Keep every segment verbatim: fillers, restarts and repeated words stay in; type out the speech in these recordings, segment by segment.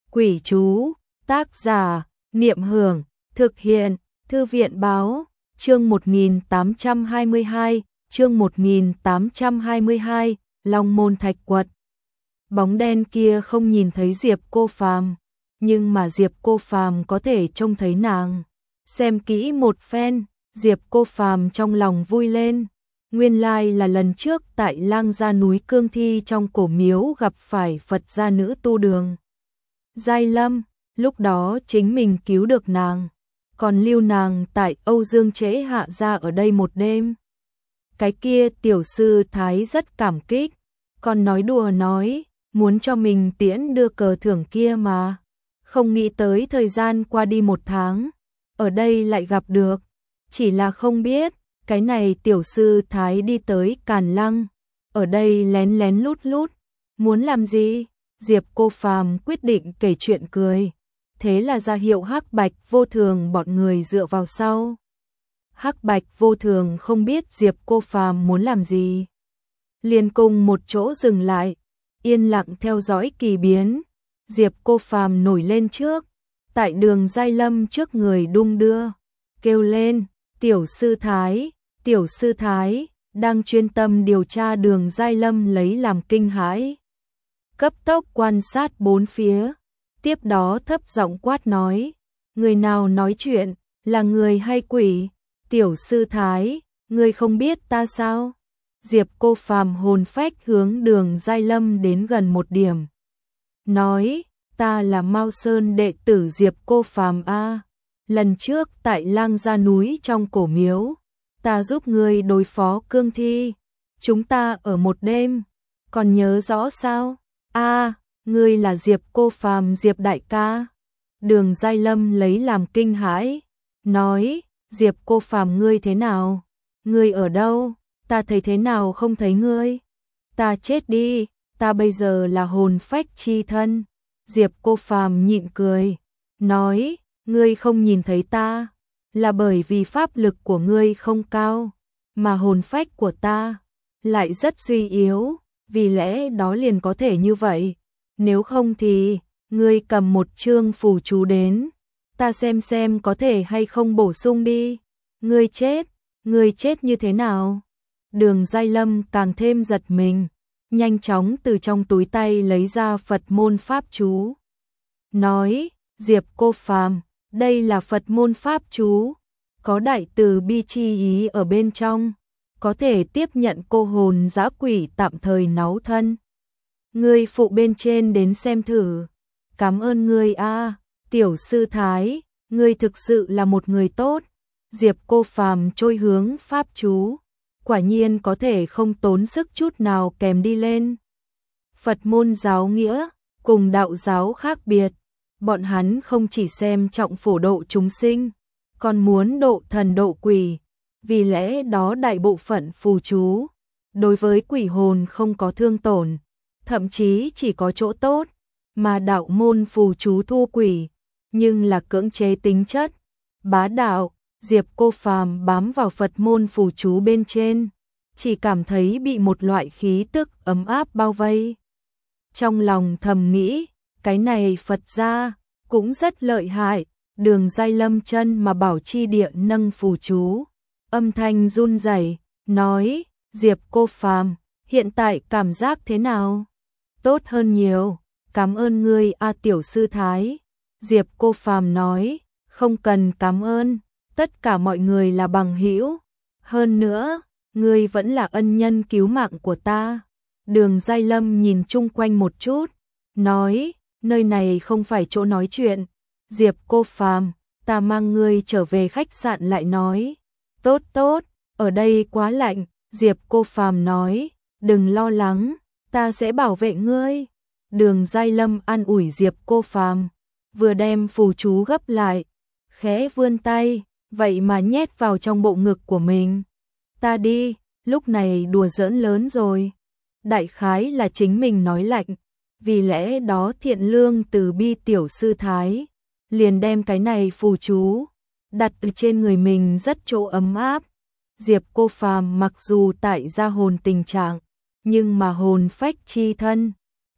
Quỷ chú, tác giả, Niệm Hưởng, thực hiện, Thư viện báo, chương một nghìn tám trăm hai mươi hai, chương một nghìn tám trăm hai mươi hai, Long Môn Thạch Quật. Bóng đen kia không nhìn thấy Diệp Cô Phàm, nhưng mà Diệp Cô Phàm có thể trông thấy nàng. Xem kỹ một phen, Diệp Cô Phàm trong lòng vui lên. Nguyên lai là lần trước tại Lang Gia núi Cương Thi trong cổ miếu gặp phải Phật gia nữ tu Đường Giai Lâm, lúc đó chính mình cứu được nàng, còn lưu nàng tại Âu Dương Trễ Hạ gia ở đây một đêm. Cái kia tiểu sư thái rất cảm kích, còn nói đùa nói, muốn cho mình tiễn đưa cờ thưởng kia mà. Không nghĩ tới thời gian qua đi một tháng, ở đây lại gặp được, chỉ là không biết, cái này tiểu sư thái đi tới Càn Lăng, ở đây lén lén lút lút, muốn làm gì? Diệp Cô Phàm quyết định kể chuyện cười, thế là ra hiệu Hắc Bạch Vô Thường bọn người dựa vào sau. Hắc Bạch Vô Thường không biết Diệp Cô Phàm muốn làm gì, liền cùng một chỗ dừng lại, yên lặng theo dõi kỳ biến. Diệp Cô Phàm nổi lên trước, tại Đường Giai Lâm trước người đung đưa, kêu lên, tiểu sư thái, tiểu sư thái, đang chuyên tâm điều tra Đường Giai Lâm lấy làm kinh hãi. Cấp tốc quan sát bốn phía, tiếp đó thấp giọng quát nói, người nào nói chuyện, là người hay quỷ? Tiểu sư thái, ngươi không biết ta sao? Diệp Cô Phàm hồn phách hướng Đường Giai Lâm đến gần một điểm, nói, ta là Mao Sơn đệ tử Diệp Cô Phàm a. Lần trước tại Lang Gia núi trong cổ miếu, ta giúp ngươi đối phó Cương Thi, chúng ta ở một đêm, còn nhớ rõ sao? A, ngươi là Diệp Cô Phàm Diệp đại ca. Đường Giai Lâm lấy làm kinh hãi, nói, Diệp Cô Phàm ngươi thế nào? Ngươi ở đâu? Ta thấy thế nào không thấy ngươi? Ta chết đi, ta bây giờ là hồn phách chi thân. Diệp Cô Phàm nhịn cười, nói, ngươi không nhìn thấy ta, là bởi vì pháp lực của ngươi không cao, mà hồn phách của ta lại rất suy yếu, vì lẽ đó liền có thể như vậy. Nếu không thì, ngươi cầm một chương phù chú đến, ta xem xem có thể hay không bổ sung đi. Ngươi chết, ngươi chết như thế nào? Đường Giai Lâm càng thêm giật mình, nhanh chóng từ trong túi tay lấy ra Phật môn pháp chú. Nói, Diệp Cô Phàm, đây là Phật môn pháp chú, có đại từ bi chi ý ở bên trong, có thể tiếp nhận cô hồn dã quỷ tạm thời náu thân. Ngươi phụ bên trên đến xem thử. Cảm ơn ngươi a, tiểu sư thái, ngươi thực sự là một người tốt. Diệp Cô Phàm trôi hướng pháp chú, quả nhiên có thể không tốn sức chút nào kèm đi lên. Phật môn giáo nghĩa cùng đạo giáo khác biệt, bọn hắn không chỉ xem trọng phổ độ chúng sinh, còn muốn độ thần độ quỷ, vì lẽ đó đại bộ phận phù chú đối với quỷ hồn không có thương tổn, thậm chí chỉ có chỗ tốt, mà đạo môn phù chú thu quỷ nhưng là cưỡng chế tính chất, bá đạo. Diệp Cô Phàm bám vào Phật môn phù chú bên trên, chỉ cảm thấy bị một loại khí tức ấm áp bao vây. Trong lòng thầm nghĩ, cái này Phật gia cũng rất lợi hại. Đường Giai Lâm chân mà bảo chi địa nâng phù chú, âm thanh run rẩy, nói, Diệp Cô Phàm, hiện tại cảm giác thế nào? Tốt hơn nhiều, cảm ơn ngươi a tiểu sư thái. Diệp Cô Phàm nói, không cần cảm ơn, tất cả mọi người là bằng hữu, hơn nữa, ngươi vẫn là ân nhân cứu mạng của ta. Đường Giai Lâm nhìn chung quanh một chút, nói, nơi này không phải chỗ nói chuyện. Diệp Cô Phàm, ta mang ngươi trở về khách sạn lại nói. Tốt tốt, ở đây quá lạnh. Diệp Cô Phàm nói, đừng lo lắng, ta sẽ bảo vệ ngươi. Đường Giai Lâm an ủi Diệp Cô Phàm, vừa đem phù chú gấp lại, khẽ vươn tay, vậy mà nhét vào trong bộ ngực của mình. Ta đi, lúc này đùa giỡn lớn rồi. Đại khái là chính mình nói lạnh, vì lẽ đó thiện lương từ bi tiểu sư thái liền đem cái này phù chú đặt ở trên người mình rất chỗ ấm áp. Diệp Cô Phàm mặc dù tại gia hồn tình trạng, nhưng mà hồn phách chi thân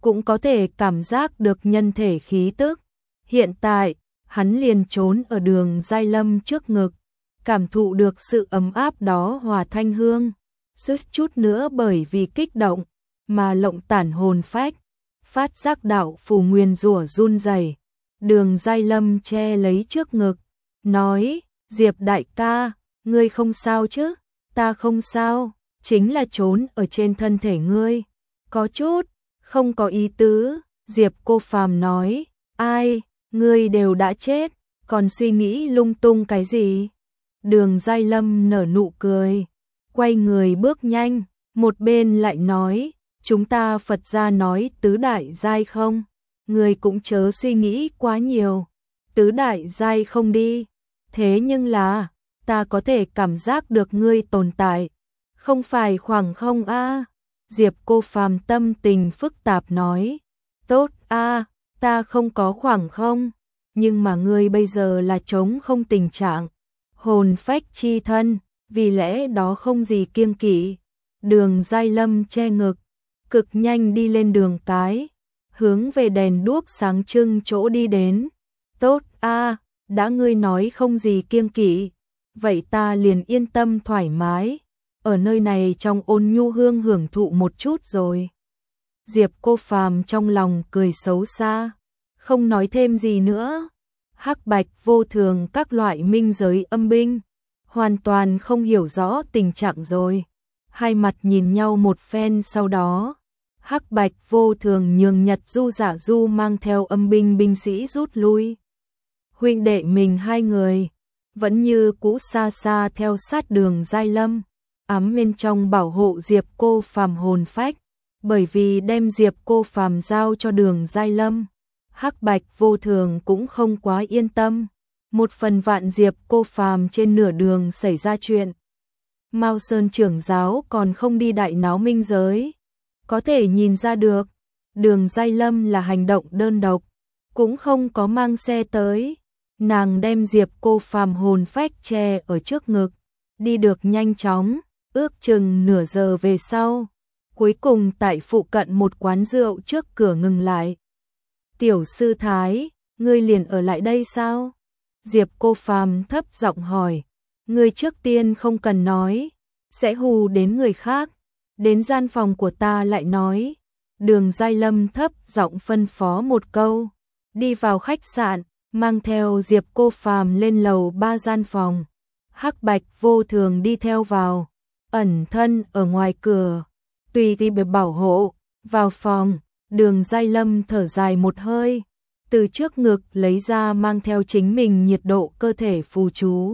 cũng có thể cảm giác được nhân thể khí tức. Hiện tại, hắn liền trốn ở Đường Giai Lâm trước ngực, cảm thụ được sự ấm áp đó hòa thanh hương, suýt chút nữa bởi vì kích động mà lộng tản hồn phách, phát giác đạo phù nguyên rủa run rẩy. Đường Giai Lâm che lấy trước ngực, nói: "Diệp đại ca, ngươi không sao chứ?" "Ta không sao, chính là trốn ở trên thân thể ngươi, có chút không có ý tứ." Diệp Cô Phàm nói: "Ai, ngươi đều đã chết, còn suy nghĩ lung tung cái gì?" Đường Giai Lâm nở nụ cười, quay người bước nhanh, một bên lại nói: "Chúng ta Phật gia nói tứ đại giai không? Ngươi cũng chớ suy nghĩ quá nhiều, tứ đại giai không đi. Thế nhưng là, ta có thể cảm giác được ngươi tồn tại, không phải khoảng không a?" Diệp Cô Phàm tâm tình phức tạp nói: "Tốt a, ta không có khoảng không, nhưng mà ngươi bây giờ là trống không tình trạng, hồn phách chi thân, vì lẽ đó không gì kiêng kỵ." Đường Giai Lâm che ngực, cực nhanh đi lên đường cái, hướng về đèn đuốc sáng trưng chỗ đi đến. "Tốt a, đã ngươi nói không gì kiêng kỵ, vậy ta liền yên tâm thoải mái, ở nơi này trong ôn nhu hương hưởng thụ một chút rồi." Diệp Cô Phàm trong lòng cười xấu xa, không nói thêm gì nữa. Hắc bạch vô thường các loại minh giới âm binh, hoàn toàn không hiểu rõ tình trạng rồi. Hai mặt nhìn nhau một phen sau đó, Hắc bạch vô thường nhường Nhật Du Giả Du mang theo âm binh binh sĩ rút lui. Huynh đệ mình hai người vẫn như cũ xa xa theo sát Đường Giai Lâm, ám bên trong bảo hộ Diệp Cô Phàm hồn phách, bởi vì đem Diệp Cô Phàm giao cho Đường Giai Lâm, Hắc bạch vô thường cũng không quá yên tâm. Một phần vạn Diệp Cô Phàm trên nửa đường xảy ra chuyện, Mao Sơn trưởng giáo còn không đi đại náo minh giới, có thể nhìn ra được, Đường Giai Lâm là hành động đơn độc, cũng không có mang xe tới. Nàng đem Diệp Cô Phàm hồn phách che ở trước ngực, đi được nhanh chóng, ước chừng nửa giờ về sau, cuối cùng tại phụ cận một quán rượu trước cửa ngừng lại. "Tiểu sư thái, ngươi liền ở lại đây sao?" Diệp Cô Phàm thấp giọng hỏi. "Ngươi trước tiên không cần nói, sẽ hù đến người khác, đến gian phòng của ta lại nói." Đường Giai Lâm thấp giọng phân phó một câu, đi vào khách sạn, mang theo Diệp Cô Phàm lên lầu ba gian phòng. Hắc bạch vô thường đi theo vào, ẩn thân ở ngoài cửa, tùy tùy bị bảo hộ. Vào phòng, Đường Giai Lâm thở dài một hơi, từ trước ngực lấy ra mang theo chính mình nhiệt độ cơ thể phù chú.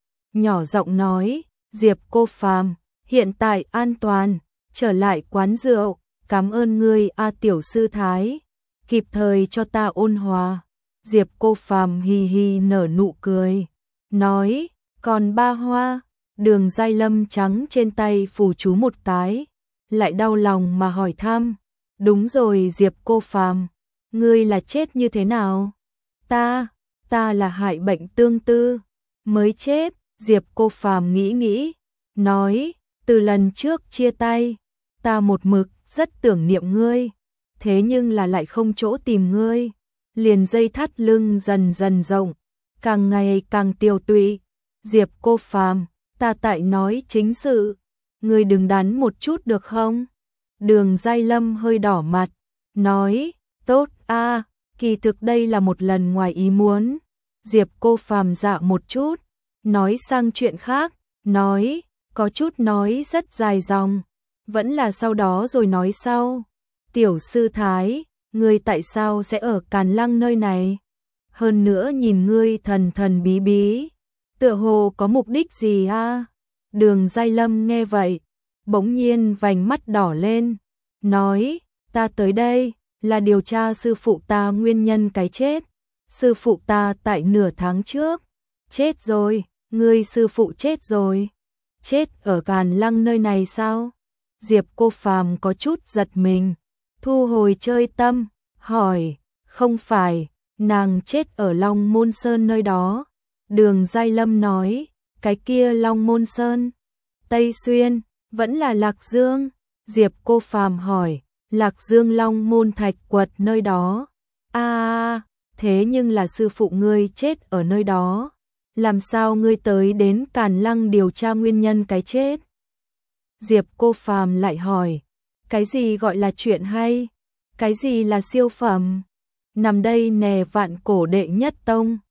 Nhỏ giọng nói: "Diệp Cô Phàm, hiện tại an toàn, trở lại quán rượu, cảm ơn ngươi a tiểu sư thái, kịp thời cho ta ôn hòa." Diệp Cô Phàm hì hì nở nụ cười, nói: "Còn ba hoa?" Đường Giai Lâm trắng trên tay phù chú một cái, lại đau lòng mà hỏi thăm: "Đúng rồi Diệp Cô Phàm, ngươi là chết như thế nào?" Ta, ta là hại bệnh tương tư, mới chết." Diệp Cô Phàm nghĩ nghĩ, nói: "Từ lần trước chia tay, ta một mực rất tưởng niệm ngươi, thế nhưng là lại không chỗ tìm ngươi, liền dây thắt lưng dần dần rộng, càng ngày càng tiêu tụy." Diệp Cô Phàm, ta tại nói chính sự, ngươi đừng đắn một chút được không? Đường Giai Lâm hơi đỏ mặt, nói: "Tốt a, kỳ thực đây là một lần ngoài ý muốn." Diệp Cô Phàm dạ một chút, nói sang chuyện khác, nói: "Có chút nói rất dài dòng, vẫn là sau đó rồi nói sau. Tiểu sư thái, ngươi tại sao sẽ ở Càn Lăng nơi này? Hơn nữa nhìn ngươi thần thần bí bí, tựa hồ có mục đích gì a?" Đường Giai Lâm nghe vậy, bỗng nhiên vành mắt đỏ lên, nói: "Ta tới đây là điều tra sư phụ ta nguyên nhân cái chết. Sư phụ ta tại nửa tháng trước chết rồi." "Ngươi sư phụ chết rồi? Chết ở Càn Lăng nơi này sao?" Diệp Cô Phàm có chút giật mình, thu hồi chơi tâm, hỏi: "Không phải, nàng chết ở Long Môn Sơn nơi đó." Đường Giai Lâm nói: "Cái kia Long Môn Sơn, Tây Xuyên, vẫn là Lạc Dương?" Diệp Cô Phàm hỏi: Lạc Dương Long môn thạch quật nơi đó. A, thế nhưng là sư phụ ngươi chết ở nơi đó. Làm sao ngươi tới đến Càn Lăng điều tra nguyên nhân cái chết? Diệp Cô Phàm lại hỏi, cái gì gọi là chuyện hay? Cái gì là siêu phẩm? Nằm đây nè vạn cổ đệ nhất tông.